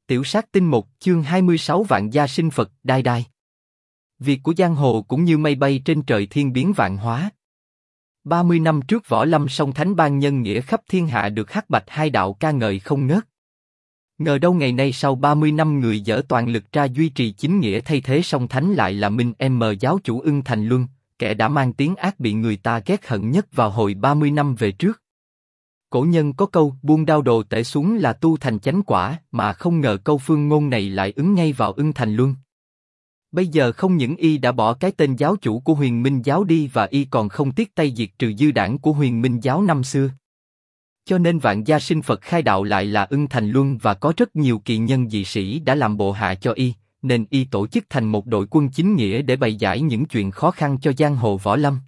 Tiểu sát tinh 1, chương 26 vạn gia sinh Phật, đai đai. Việc của giang hồ cũng như mây bay trên trời thiên biến vạn hóa. 30 năm trước Võ Lâm song thánh ban nhân nghĩa khắp thiên hạ được Hắc Bạch hai đạo ca ngợi không ngớt. Ngờ đâu ngày nay sau 30 năm người dở toàn lực ra duy trì chính nghĩa thay thế song thánh lại là Minh M giáo chủ Ưng Thành Luân, kẻ đã mang tiếng ác bị người ta ghét hận nhất vào hồi 30 năm về trước. Cổ nhân có câu buông đao đồ tể xuống là tu thành chánh quả, mà không ngờ câu phương ngôn này lại ứng ngay vào Ưng Thành Luân. Bây giờ không những y đã bỏ cái tên giáo chủ của Huyền Minh giáo đi và y còn không tiếc tay diệt trừ dư đảng của Huyền Minh giáo năm xưa. Cho nên vạn gia sinh Phật khai đạo lại là Ưng Thành Luân và có rất nhiều kỳ nhân dị sĩ đã làm bộ hạ cho y, nên y tổ chức thành một đội quân chính nghĩa để bày giải những chuyện khó khăn cho giang hồ võ lâm.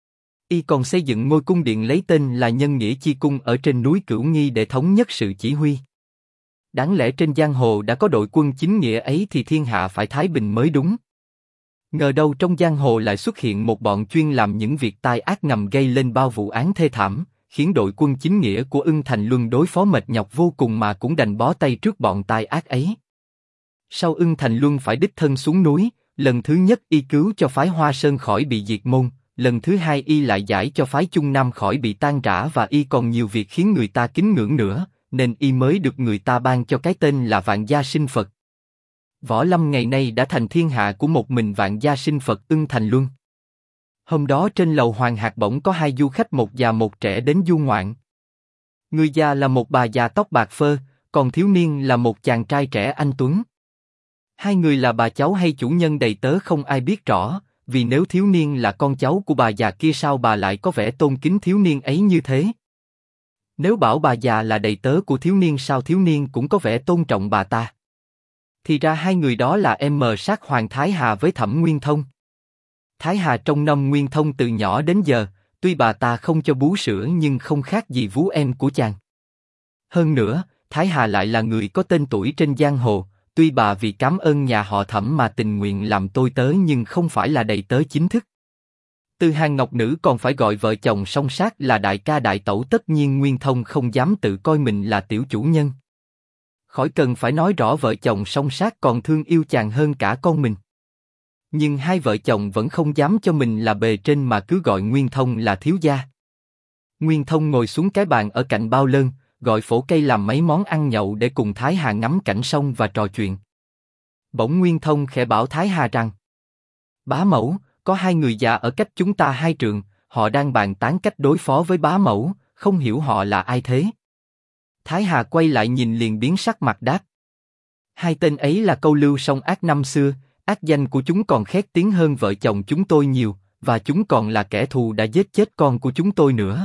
Y còn xây dựng ngôi cung điện lấy tên là Nhân Nghĩa Chi Cung ở trên núi Cửu Nghi để thống nhất sự chỉ huy. Đáng lẽ trên giang hồ đã có đội quân chính nghĩa ấy thì thiên hạ phải thái bình mới đúng. Ngờ đâu trong giang hồ lại xuất hiện một bọn chuyên làm những việc tai ác ngầm gây lên bao vụ án thê thảm, khiến đội quân chính nghĩa của Ưng Thành Luân đối phó mệt nhọc vô cùng mà cũng đành bó tay trước bọn tai ác ấy. Sau Ưng Thành Luân phải đích thân xuống núi, lần thứ nhất y cứu cho phái Hoa Sơn khỏi bị diệt môn. Lần thứ hai y lại giải cho phái Trung Nam khỏi bị tan rã và y còn nhiều việc khiến người ta kính ngưỡng nữa, nên y mới được người ta ban cho cái tên là Vạn Gia Sinh Phật. Võ Lâm ngày nay đã thành thiên hạ của một mình Vạn Gia Sinh Phật Ưng Thành Luân. Hôm đó trên lầu Hoàng Hạc bỗng có hai du khách một già một trẻ đến du ngoạn. Người già là một bà già tóc bạc phơ, còn thiếu niên là một chàng trai trẻ anh tuấn. Hai người là bà cháu hay chủ nhân đầy tớ không ai biết rõ. Vì nếu thiếu niên là con cháu của bà già kia sao bà lại có vẻ tôn kính thiếu niên ấy như thế? Nếu bảo bà già là đầy tớ của thiếu niên sao thiếu niên cũng có vẻ tôn trọng bà ta? Thì ra hai người đó là M sát Hoàng Thái Hà với Thẩm Nguyên Thông. Thái Hà trông nom Nguyên Thông từ nhỏ đến giờ, tuy bà ta không cho bú sữa nhưng không khác gì vú em của chàng. Hơn nữa, Thái Hà lại là người có tên tuổi trên giang hồ. Tuy bà vì cảm ơn nhà họ Thẩm mà tình nguyện làm tôi tớ nhưng không phải là đầy tớ chính thức. Từ hàng ngọc nữ còn phải gọi vợ chồng song sát là đại ca đại tẩu, tất nhiên Nguyên Thông không dám tự coi mình là tiểu chủ nhân. Khỏi cần phải nói rõ vợ chồng song sát còn thương yêu chàng hơn cả con mình. Nhưng hai vợ chồng vẫn không dám cho mình là bề trên mà cứ gọi Nguyên Thông là thiếu gia. Nguyên Thông ngồi xuống cái bàn ở cạnh bao lơn, gọi phổ cây làm mấy món ăn nhậu để cùng Thái Hà ngắm cảnh sông và trò chuyện. Bỗng Nguyên Thông khẽ bảo Thái Hà rằng: Bá mẫu, có hai người già ở cách chúng ta hai trượng, họ đang bàn tán cách đối phó với bá mẫu, không hiểu họ là ai thế? Thái Hà quay lại nhìn liền biến sắc mặt đáp: Hai tên ấy là câu lưu song ác năm xưa, ác danh của chúng còn khét tiếng hơn vợ chồng chúng tôi nhiều, và chúng còn là kẻ thù đã giết chết con của chúng tôi nữa.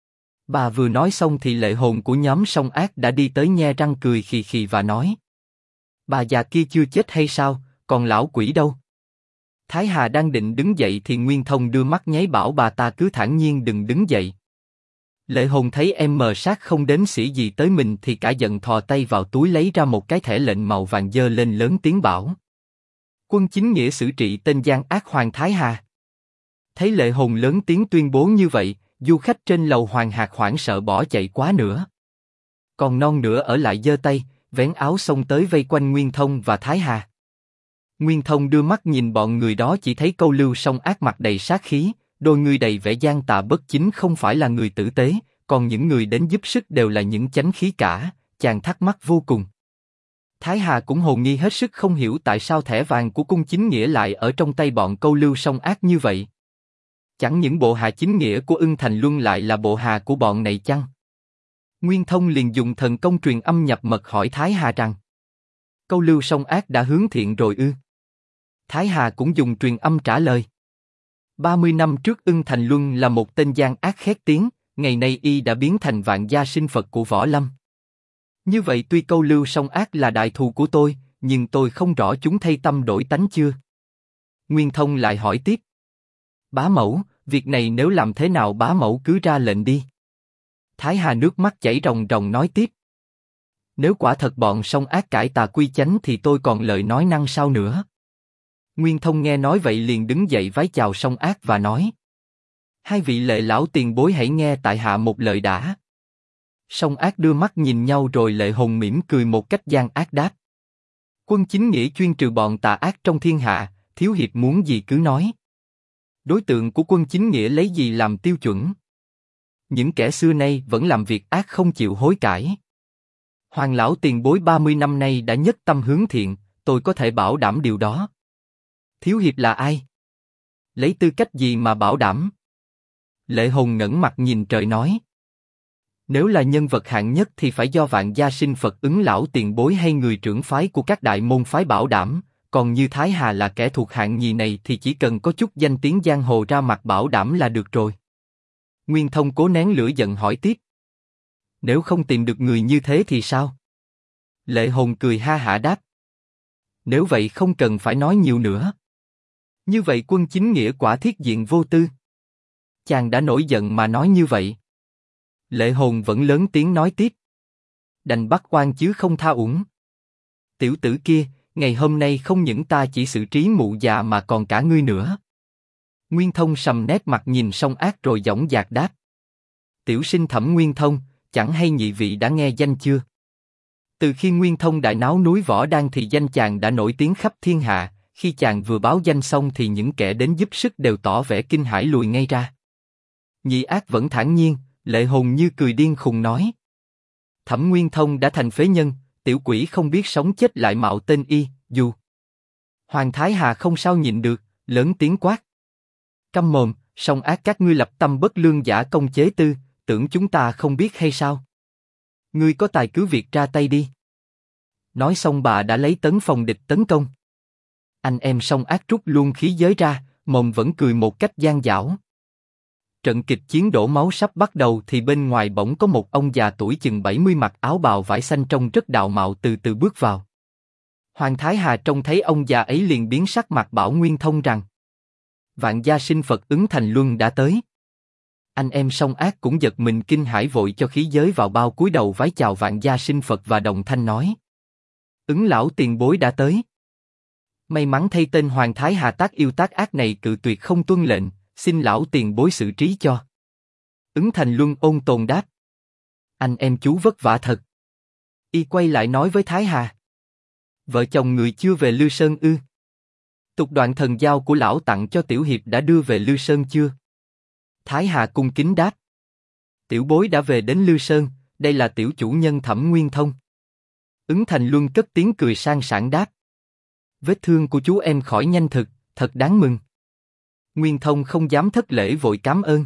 Bà vừa nói xong thì lệ hồn của nhóm song ác đã đi tới nhe răng cười khì khì và nói: Bà già kia chưa chết hay sao, còn lão quỷ đâu? Thái Hà đang định đứng dậy thì Nguyên Thông đưa mắt nháy bảo bà ta cứ thản nhiên đừng đứng dậy. Lệ hồn thấy M sát không đếm xỉa gì tới mình thì cả giận thò tay vào túi lấy ra một cái thẻ lệnh màu vàng giơ lên lớn tiếng bảo: Quân chính nghĩa xử trị tên gian ác Hoàng Thái Hà. Thấy lệ hồn lớn tiếng tuyên bố như vậy, du khách trên lầu Hoàng Hạc hoảng sợ bỏ chạy quá nữa. Còn non nữa ở lại giơ tay, vén áo xông tới vây quanh Nguyên Thông và Thái Hà. Nguyên Thông đưa mắt nhìn bọn người đó chỉ thấy câu lưu song ác mặt đầy sát khí, đôi người đầy vẻ gian tà bất chính không phải là người tử tế, còn những người đến giúp sức đều là những chánh khí cả, chàng thắc mắc vô cùng. Thái Hà cũng hồ nghi hết sức không hiểu tại sao thẻ vàng của cung chính nghĩa lại ở trong tay bọn câu lưu song ác như vậy. Chẳng những bộ hạ chính nghĩa của Ưng Thành Luân lại là bộ hạ của bọn này chăng? Nguyên Thông liền dùng thần công truyền âm nhập mật hỏi Thái Hà rằng: Câu lưu song ác đã hướng thiện rồi ư? Thái Hà cũng dùng truyền âm trả lời: 30 năm trước Ưng Thành Luân là một tên gian ác khét tiếng, ngày nay y đã biến thành Vạn Gia Sinh Phật của võ lâm. Như vậy tuy câu lưu song ác là đại thù của tôi, nhưng tôi không rõ chúng thay tâm đổi tánh chưa? Nguyên Thông lại hỏi tiếp: Bá mẫu, việc này nếu làm thế nào bá mẫu cứ ra lệnh đi. Thái Hà nước mắt chảy ròng ròng nói tiếp: Nếu quả thật bọn song ác cải tà quy chánh thì tôi còn lời nói năng sao nữa. Nguyên Thông nghe nói vậy liền đứng dậy vái chào song ác và nói: Hai vị lệ lão tiền bối hãy nghe tại hạ một lời đã. Song ác đưa mắt nhìn nhau rồi lệ hồn mỉm cười một cách gian ác đáp: Quân chính nghĩa chuyên trừ bọn tà ác trong thiên hạ, thiếu hiệp muốn gì cứ nói. Đối tượng của quân chính nghĩa lấy gì làm tiêu chuẩn? Những kẻ xưa nay vẫn làm việc ác không chịu hối cải. Hoàng lão tiền bối 30 năm nay đã nhất tâm hướng thiện, tôi có thể bảo đảm điều đó. Thiếu hiệp là ai? Lấy tư cách gì mà bảo đảm? Lệ Hồn ngẩng mặt nhìn trời nói. Nếu là nhân vật hạng nhất thì phải do Vạn Gia Sinh Phật Ứng lão tiền bối hay người trưởng phái của các đại môn phái bảo đảm, còn như Thái Hà là kẻ thuộc hạng nhì này thì chỉ cần có chút danh tiếng giang hồ ra mặt bảo đảm là được rồi. Nguyên Thông cố nén lửa giận hỏi tiếp. Nếu không tìm được người như thế thì sao? Lệ Hồn cười ha hả đáp. Nếu vậy không cần phải nói nhiều nữa. Như vậy quân chính nghĩa quả thiết diện vô tư. Chàng đã nổi giận mà nói như vậy. Lệ Hồn vẫn lớn tiếng nói tiếp. Đành bắt oan chứ không tha uổng. Tiểu tử kia, ngày hôm nay không những ta chỉ xử trí mụ già mà còn cả ngươi nữa. Nguyên Thông sầm nét mặt nhìn Song Ác rồi dõng dạc đáp. Tiểu sinh Thẩm Nguyên Thông, chẳng hay nhị vị đã nghe danh chưa? Từ khi Nguyên Thông đại náo núi Võ Đan thì danh chàng đã nổi tiếng khắp thiên hạ, khi chàng vừa báo danh xong thì những kẻ đến giúp sức đều tỏ vẻ kinh hãi lùi ngay ra. Nhị Ác vẫn thản nhiên, Lệ Hồn như cười điên khùng nói. Thẩm Nguyên Thông đã thành phế nhân, tiểu quỷ không biết sống chết lại mạo tên y, dù. Hoàng Thái Hà không sao nhịn được, lớn tiếng quát. Câm mồm, Song Ác các ngươi lập tâm bất lương giả công chế tư, tưởng chúng ta không biết hay sao? Ngươi có tài cứ việc ra tay đi. Nói xong bà đã lấy tấn phòng địch tấn công. Anh em Song Ác rút luôn khí giới ra, mồm vẫn cười một cách gian dảo. Trận kịch chiến đổ máu sắp bắt đầu thì bên ngoài bỗng có một ông già tuổi chừng 70 mặc áo bào vải xanh trông rất đạo mạo từ từ bước vào. Hoàng Thái Hà trông thấy ông già ấy liền biến sắc mặt bảo Nguyên Thông rằng Vạn Gia Sinh Phật Ứng Thành Luân đã tới. Anh em Song Ác cũng giật mình kinh hãi vội cho khí giới vào bao cúi đầu vái chào Vạn Gia Sinh Phật và đồng thanh nói. Ứng lão tiền bối đã tới. May mắn thay tên Hoàng Thái Hà tác yêu tác ác này cự tuyệt không tuân lệnh, xin lão tiền bối xử trí cho. Ứng Thành Luân ôn tồn đáp. Anh em chú vất vả thật. Y quay lại nói với Thái Hà. Vợ chồng người chưa về Lư Sơn ư? Tục đoạn thần giao của lão tặng cho tiểu hiệp đã đưa về Lư Sơn chưa? Thái Hà cung kính đáp. Tiểu bối đã về đến Lư Sơn, đây là tiểu chủ nhân Thẩm Nguyên Thông. Ứng Thành Luân cất tiếng cười sang sảng đáp. Vết thương của chú em khỏi nhanh thực, thật đáng mừng. Nguyên Thông không dám thất lễ vội cám ơn.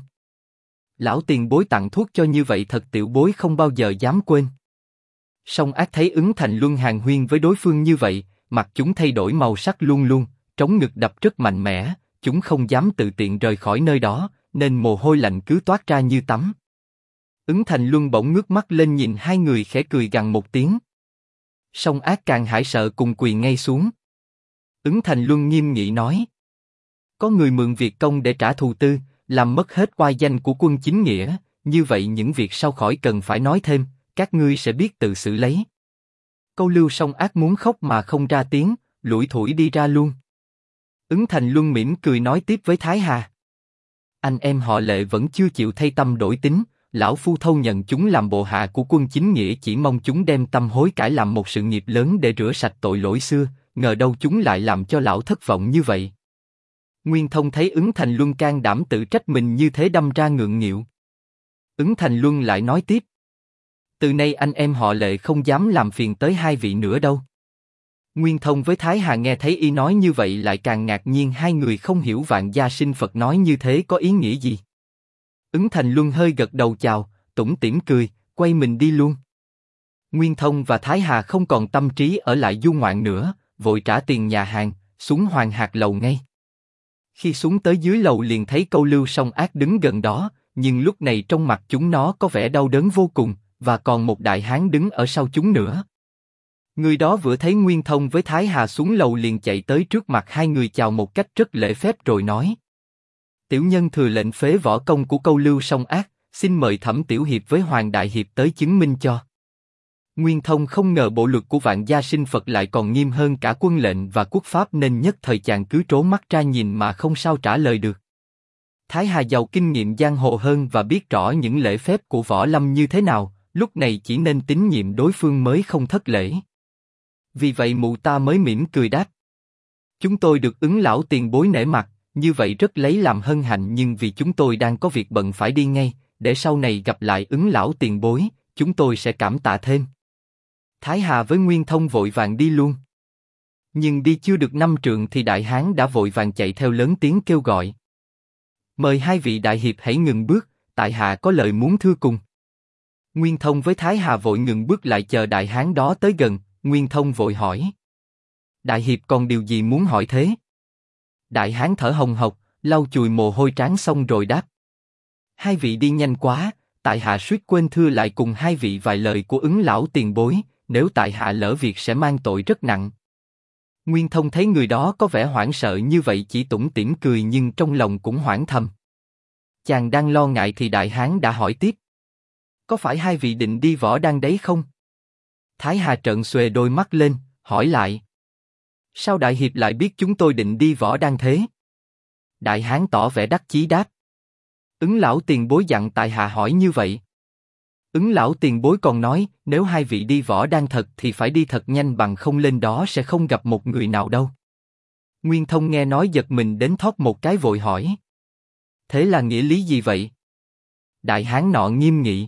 Lão tiền bối tặng thuốc cho như vậy thật tiểu bối không bao giờ dám quên. Song Ác thấy Ứng Thành Luân hàn huyên với đối phương như vậy, mặt chúng thay đổi màu sắc luôn luôn, trống ngực đập rất mạnh mẽ, chúng không dám tự tiện rời khỏi nơi đó, nên mồ hôi lạnh cứ toát ra như tắm. Ứng Thành Luân bỗng ngước mắt lên nhìn hai người khẽ cười gằn một tiếng. Song Ác càng hãi sợ cùng quỳ ngay xuống. Ứng Thành Luân nghiêm nghị nói. Có người mượn việc công để trả thù tư, làm mất hết oai danh của quân chính nghĩa, như vậy những việc sau khỏi cần phải nói thêm, các ngươi sẽ biết tự xử lấy. Câu lưu Song Ác muốn khóc mà không ra tiếng, lủi thủi đi ra luôn. Ứng Thành Luân mỉm cười nói tiếp với Thái Hà. Anh em họ Lệ vẫn chưa chịu thay tâm đổi tính, lão phu thâu nhận chúng làm bộ hạ của quân chính nghĩa chỉ mong chúng đem tâm hối cải làm một sự nghiệp lớn để rửa sạch tội lỗi xưa, ngờ đâu chúng lại làm cho lão thất vọng như vậy. Nguyên Thông thấy Ứng Thành Luân can đảm tự trách mình như thế đâm ra ngượng nghịu. Ứng Thành Luân lại nói tiếp. Từ nay anh em họ Lệ không dám làm phiền tới hai vị nữa đâu. Nguyên Thông với Thái Hà nghe thấy y nói như vậy lại càng ngạc nhiên, hai người không hiểu Vạn Gia Sinh Phật nói như thế có ý nghĩa gì. Ứng Thành Luân hơi gật đầu chào, tủm tỉm cười, quay mình đi luôn. Nguyên Thông và Thái Hà không còn tâm trí ở lại du ngoạn nữa, vội trả tiền nhà hàng, xuống Hoàng Hạc lầu ngay. Khi xuống tới dưới lầu liền thấy Câu Lưu Song Ác đứng gần đó, nhưng lúc này trong mặt chúng nó có vẻ đau đớn vô cùng, và còn một đại hán đứng ở sau chúng nữa. Người đó vừa thấy Nguyên Thông với Thái Hà xuống lầu liền chạy tới trước mặt hai người chào một cách rất lễ phép rồi nói. Tiểu nhân thừa lệnh phế võ công của Câu Lưu Song Ác, xin mời Thẩm Tiểu Hiệp với Hoàng Đại Hiệp tới chứng minh cho. Nguyên Thông không ngờ bộ luật của Vạn Gia Sinh Phật lại còn nghiêm hơn cả quân lệnh và quốc pháp nên nhất thời chàng cứ trố mắt ra nhìn mà không sao trả lời được. Thái Hà giàu kinh nghiệm giang hồ hơn và biết rõ những lễ phép của võ lâm như thế nào, lúc này chỉ nên tín nhiệm đối phương mới không thất lễ. Vì vậy mụ ta mới mỉm cười đáp. Chúng tôi được Ứng lão tiền bối nể mặt, như vậy rất lấy làm hân hạnh, nhưng vì chúng tôi đang có việc bận phải đi ngay, để sau này gặp lại Ứng lão tiền bối, chúng tôi sẽ cảm tạ thêm. Thái Hà với Nguyên Thông vội vàng đi luôn. Nhưng đi chưa được 5 trượng thì đại hán đã vội vàng chạy theo lớn tiếng kêu gọi. Mời hai vị đại hiệp hãy ngừng bước, tại hạ có lời muốn thưa cùng. Nguyên Thông với Thái Hà vội ngừng bước lại chờ đại hán đó tới gần. Nguyên Thông vội hỏi. Đại hiệp còn điều gì muốn hỏi thế? Đại hán thở hồng hộc, lau chùi mồ hôi trán xong rồi đáp. Hai vị đi nhanh quá, tại hạ suýt quên thưa lại cùng hai vị vài lời của Ứng lão tiền bối, nếu tại hạ lỡ việc sẽ mang tội rất nặng. Nguyên Thông thấy người đó có vẻ hoảng sợ như vậy chỉ tủm tỉm cười, nhưng trong lòng cũng hoảng thầm. Chàng đang lo ngại thì đại hán đã hỏi tiếp. Có phải hai vị định đi Võ Đăng đấy không? Thái Hà trợn xuề đôi mắt lên, hỏi lại. Sao đại hiệp lại biết chúng tôi định đi Võ Đăng thế? Đại hán tỏ vẻ đắc chí đáp. Ứng lão tiền bối dặn tại hạ hỏi như vậy. Ứng lão tiền bối còn nói, nếu hai vị đi Võ Đăng thật thì phải đi thật nhanh, bằng không lên đó sẽ không gặp một người nào đâu. Nguyên Thông nghe nói giật mình đến thoát một cái vội hỏi. Thế là nghĩa lý gì vậy? Đại hán nọ nghiêm nghị.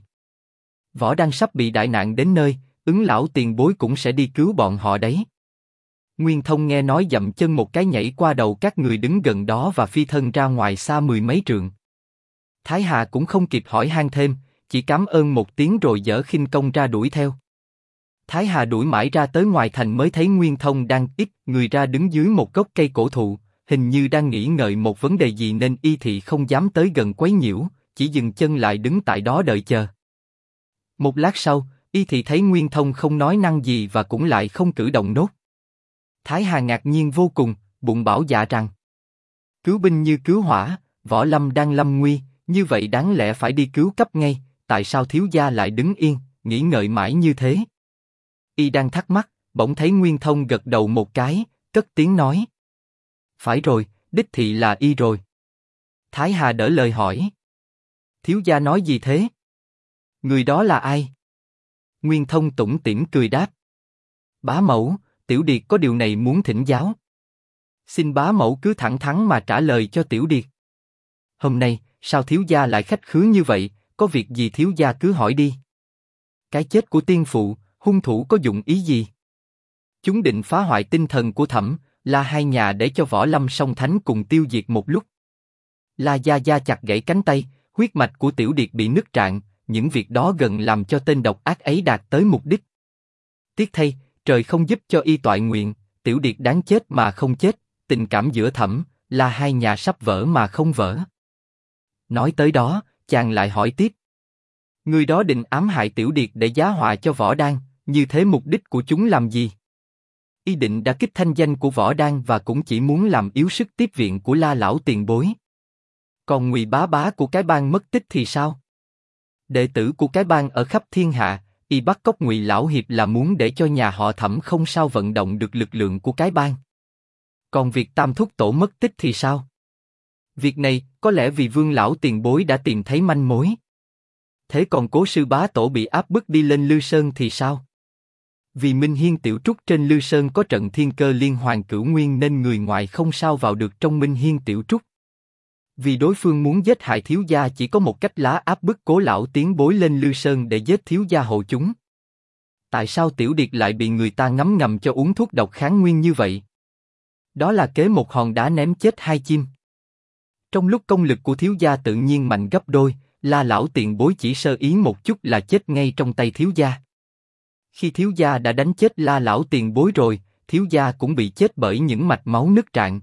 Võ Đăng sắp bị đại nạn đến nơi, Ứng lão tiền bối cũng sẽ đi cứu bọn họ đấy. Nguyên Thông nghe nói dậm chân một cái nhảy qua đầu các người đứng gần đó và phi thân ra ngoài xa 10 mấy trượng. Thái Hà cũng không kịp hỏi han thêm, chỉ cảm ơn một tiếng rồi giở khinh công ra đuổi theo. Thái Hà đuổi mãi ra tới ngoài thành mới thấy Nguyên Thông đang ít người ra đứng dưới một gốc cây cổ thụ, hình như đang nghĩ ngợi một vấn đề gì nên y thị không dám tới gần quấy nhiễu, chỉ dừng chân lại đứng tại đó đợi chờ. Một lát sau, y thị thấy Nguyên Thông không nói năng gì và cũng lại không cử động nốt. Thái Hà ngạc nhiên vô cùng, bụng bảo dạ rằng: cứu binh như cứu hỏa, võ lâm đang lâm nguy, như vậy đáng lẽ phải đi cứu cấp ngay, tại sao thiếu gia lại đứng yên, nghĩ ngợi mãi như thế? Y đang thắc mắc, bỗng thấy Nguyên Thông gật đầu một cái, cất tiếng nói: phải rồi, đích thị là y rồi. Thái Hà đỡ lời hỏi: thiếu gia nói gì thế? Người đó là ai? Nguyên Thông tủm tỉm cười đáp: bá mẫu, Tiểu Điệt có điều này muốn thỉnh giáo. Xin bá mẫu cứ thẳng thắn mà trả lời cho Tiểu Điệt. Hôm nay, sao thiếu gia lại khách khứa như vậy, có việc gì thiếu gia cứ hỏi đi. Cái chết của tiên phụ, hung thủ có dụng ý gì? Chúng định phá hoại tinh thần của Thẩm, La hai nhà để cho Võ Lâm song thánh cùng tiêu diệt một lúc. La gia gia chặt gãy cánh tay, huyết mạch của Tiểu Điệt bị nứt rạn, những việc đó gần làm cho tên độc ác ấy đạt tới mục đích. Tiếc thay, trời không giúp cho y toại nguyện, Tiểu Điệt đáng chết mà không chết, tình cảm giữa Thẩm, La hai nhà sắp vỡ mà không vỡ. Nói tới đó, chàng lại hỏi tiếp: người đó định ám hại Tiểu Điệt để giá họa cho Võ Đăng, như thế mục đích của chúng làm gì? Y định đả kích thanh danh của Võ Đăng và cũng chỉ muốn làm yếu sức tiếp viện của La lão tiền bối. Còn Ngụy bá bá của cái bang mất tích thì sao? Đệ tử của cái bang ở khắp thiên hạ, y bắt cóc Ngụy lão hiệp là muốn để cho nhà họ Thẩm không sao vận động được lực lượng của cái bang. Còn việc Tam thúc tổ mất tích thì sao? Việc này có lẽ vì Vương lão tiền bối đã tìm thấy manh mối. Thế còn Cố sư bá tổ bị áp bức đi lên Lư Sơn thì sao? Vì Minh Hiên Tiểu Trúc trên Lư Sơn có trận thiên cơ liên hoàn cửu nguyên nên người ngoài không sao vào được trong Minh Hiên Tiểu Trúc. Vì đối phương muốn giết hại thiếu gia chỉ có một cách, lá áp bức Cố lão tiến bối lên Lư Sơn để giết thiếu gia hộ chúng. Tại sao Tiểu Điệt lại bị người ta ngấm ngầm cho uống thuốc độc kháng nguyên như vậy? Đó là kế một hòn đá ném chết hai chim. Trong lúc công lực của thiếu gia tự nhiên mạnh gấp đôi, La lão tiền bối chỉ sơ ý một chút là chết ngay trong tay thiếu gia. Khi thiếu gia đã đánh chết La lão tiền bối rồi, thiếu gia cũng bị chết bởi những mạch máu nứt rạn.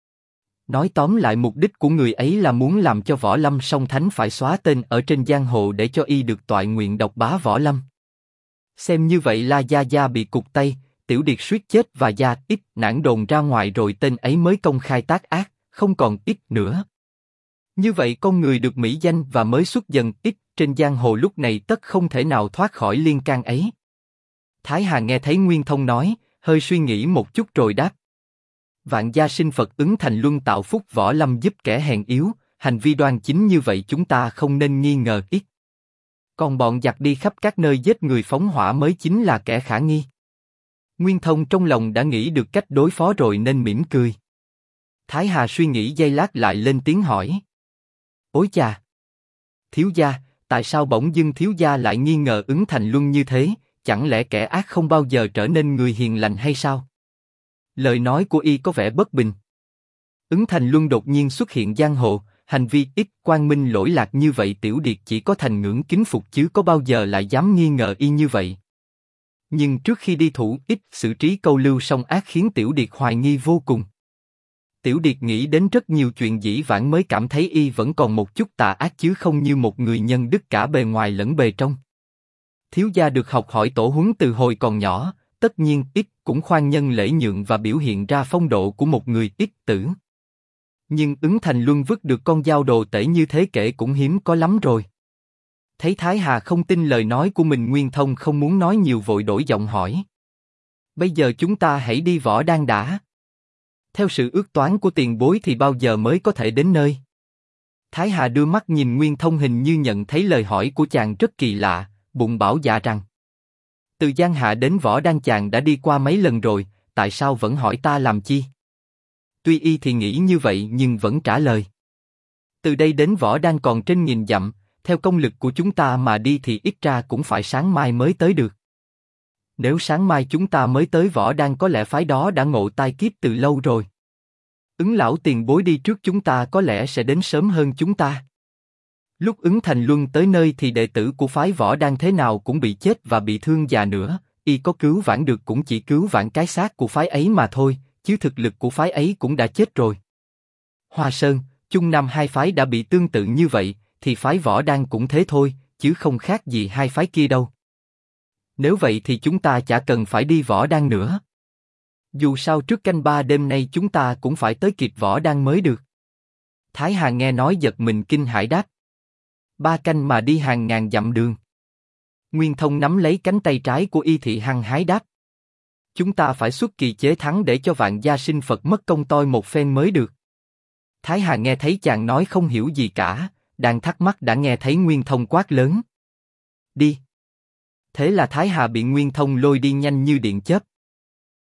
Nói tóm lại, mục đích của người ấy là muốn làm cho Võ Lâm song thánh phải xóa tên ở trên giang hồ để cho y được toại nguyện độc bá Võ Lâm. Xem như vậy La gia gia bị cụt tay, Tiểu Điệt suýt chết và gia ít nản đồn ra ngoài rồi tên ấy mới công khai tác ác, không còn ít nữa. Như vậy con người được mỹ danh và mới xuất dần ít trên giang hồ lúc này tất không thể nào thoát khỏi liên can ấy. Thái Hà nghe thấy Nguyên Thông nói, hơi suy nghĩ một chút rồi đáp: vạn gia sinh Phật ứng thành luân tạo phúc, Võ Lâm giúp kẻ hèn yếu, hành vi đoan chính như vậy chúng ta không nên nghi ngờ ít. Còn bọn giặc đi khắp các nơi giết người phóng hỏa mới chính là kẻ khả nghi. Nguyên Thông trong lòng đã nghĩ được cách đối phó rồi nên mỉm cười. Thái Hà suy nghĩ giây lát lại lên tiếng hỏi. Ối chà! Thiếu gia, tại sao bỗng dưng thiếu gia lại nghi ngờ Ứng Thành Luân như thế, chẳng lẽ kẻ ác không bao giờ trở nên người hiền lành hay sao? Lời nói của y có vẻ bất bình. Ứng Thành Luân đột nhiên xuất hiện giang hồ, hành vi ít quang minh lỗi lạc như vậy Tiểu Điệt chỉ có thành ngưỡng kính phục chứ có bao giờ lại dám nghi ngờ y như vậy. Nhưng trước khi đi thủ ít xử trí câu lưu song ác khiến Tiểu Điệt hoài nghi vô cùng. Tiểu Điệt nghĩ đến rất nhiều chuyện dĩ vãng mới cảm thấy y vẫn còn một chút tà ác chứ không như một người nhân đức cả bề ngoài lẫn bề trong. Thiếu gia được học hỏi tổ huấn từ hồi còn nhỏ, tất nhiên ít cũng khoan nhân lễ nhượng và biểu hiện ra phong độ của một người ít tử. Nhưng Ứng Thành Luân vứt được con dao đồ tể như thế kể cũng hiếm có lắm rồi. Thấy Thái Hà không tin lời nói của mình, Nguyên Thông không muốn nói nhiều vội đổi giọng hỏi. Bây giờ chúng ta hãy đi Võ Đan đã. Theo sự ước toán của tiền bối thì bao giờ mới có thể đến nơi? Thái Hà đưa mắt nhìn Nguyên Thông, hình như nhận thấy lời hỏi của chàng rất kỳ lạ, bụng bảo dạ rằng. Từ Giang Hạ đến Võ Đan chàng đã đi qua mấy lần rồi, tại sao vẫn hỏi ta làm chi? Tuy y thì nghĩ như vậy nhưng vẫn trả lời. Từ đây đến Võ Đan còn trên 1000 dặm, theo công lực của chúng ta mà đi thì ít ra cũng phải sáng mai mới tới được. Nếu sáng mai chúng ta mới tới Võ Đan có lẽ phái đó đã ngộ tai kiếp từ lâu rồi. Ứng lão tiền bối đi trước chúng ta có lẽ sẽ đến sớm hơn chúng ta. Lúc Ứng Thành Luân tới nơi thì đệ tử của phái Võ Đan thế nào cũng bị chết và bị thương già nữa, y có cứu vãn được cũng chỉ cứu vãn cái xác của phái ấy mà thôi, chứ thực lực của phái ấy cũng đã chết rồi. Hoa Sơn, Trung Nam hai phái đã bị tương tự như vậy, thì phái Võ Đan cũng thế thôi, chứ không khác gì hai phái kia đâu. Nếu vậy thì chúng ta chả cần phải đi Võ Đan nữa. Dù sao trước canh 3 đêm nay chúng ta cũng phải tới kịp Võ Đan mới được. Thái Hà nghe nói giật mình kinh hãi đáp. 3 canh mà đi hàng ngàn dặm đường. Nguyên Thông nắm lấy cánh tay trái của y thị hăng hái đáp. Chúng ta phải xuất kỳ chế thắng để cho Vạn Gia Sinh Phật mất công toi một phen mới được. Thái Hà nghe thấy chàng nói không hiểu gì cả, đang thắc mắc đã nghe thấy Nguyên Thông quát lớn. Đi! Thế là Thái Hà bị Nguyên Thông lôi đi nhanh như điện chớp.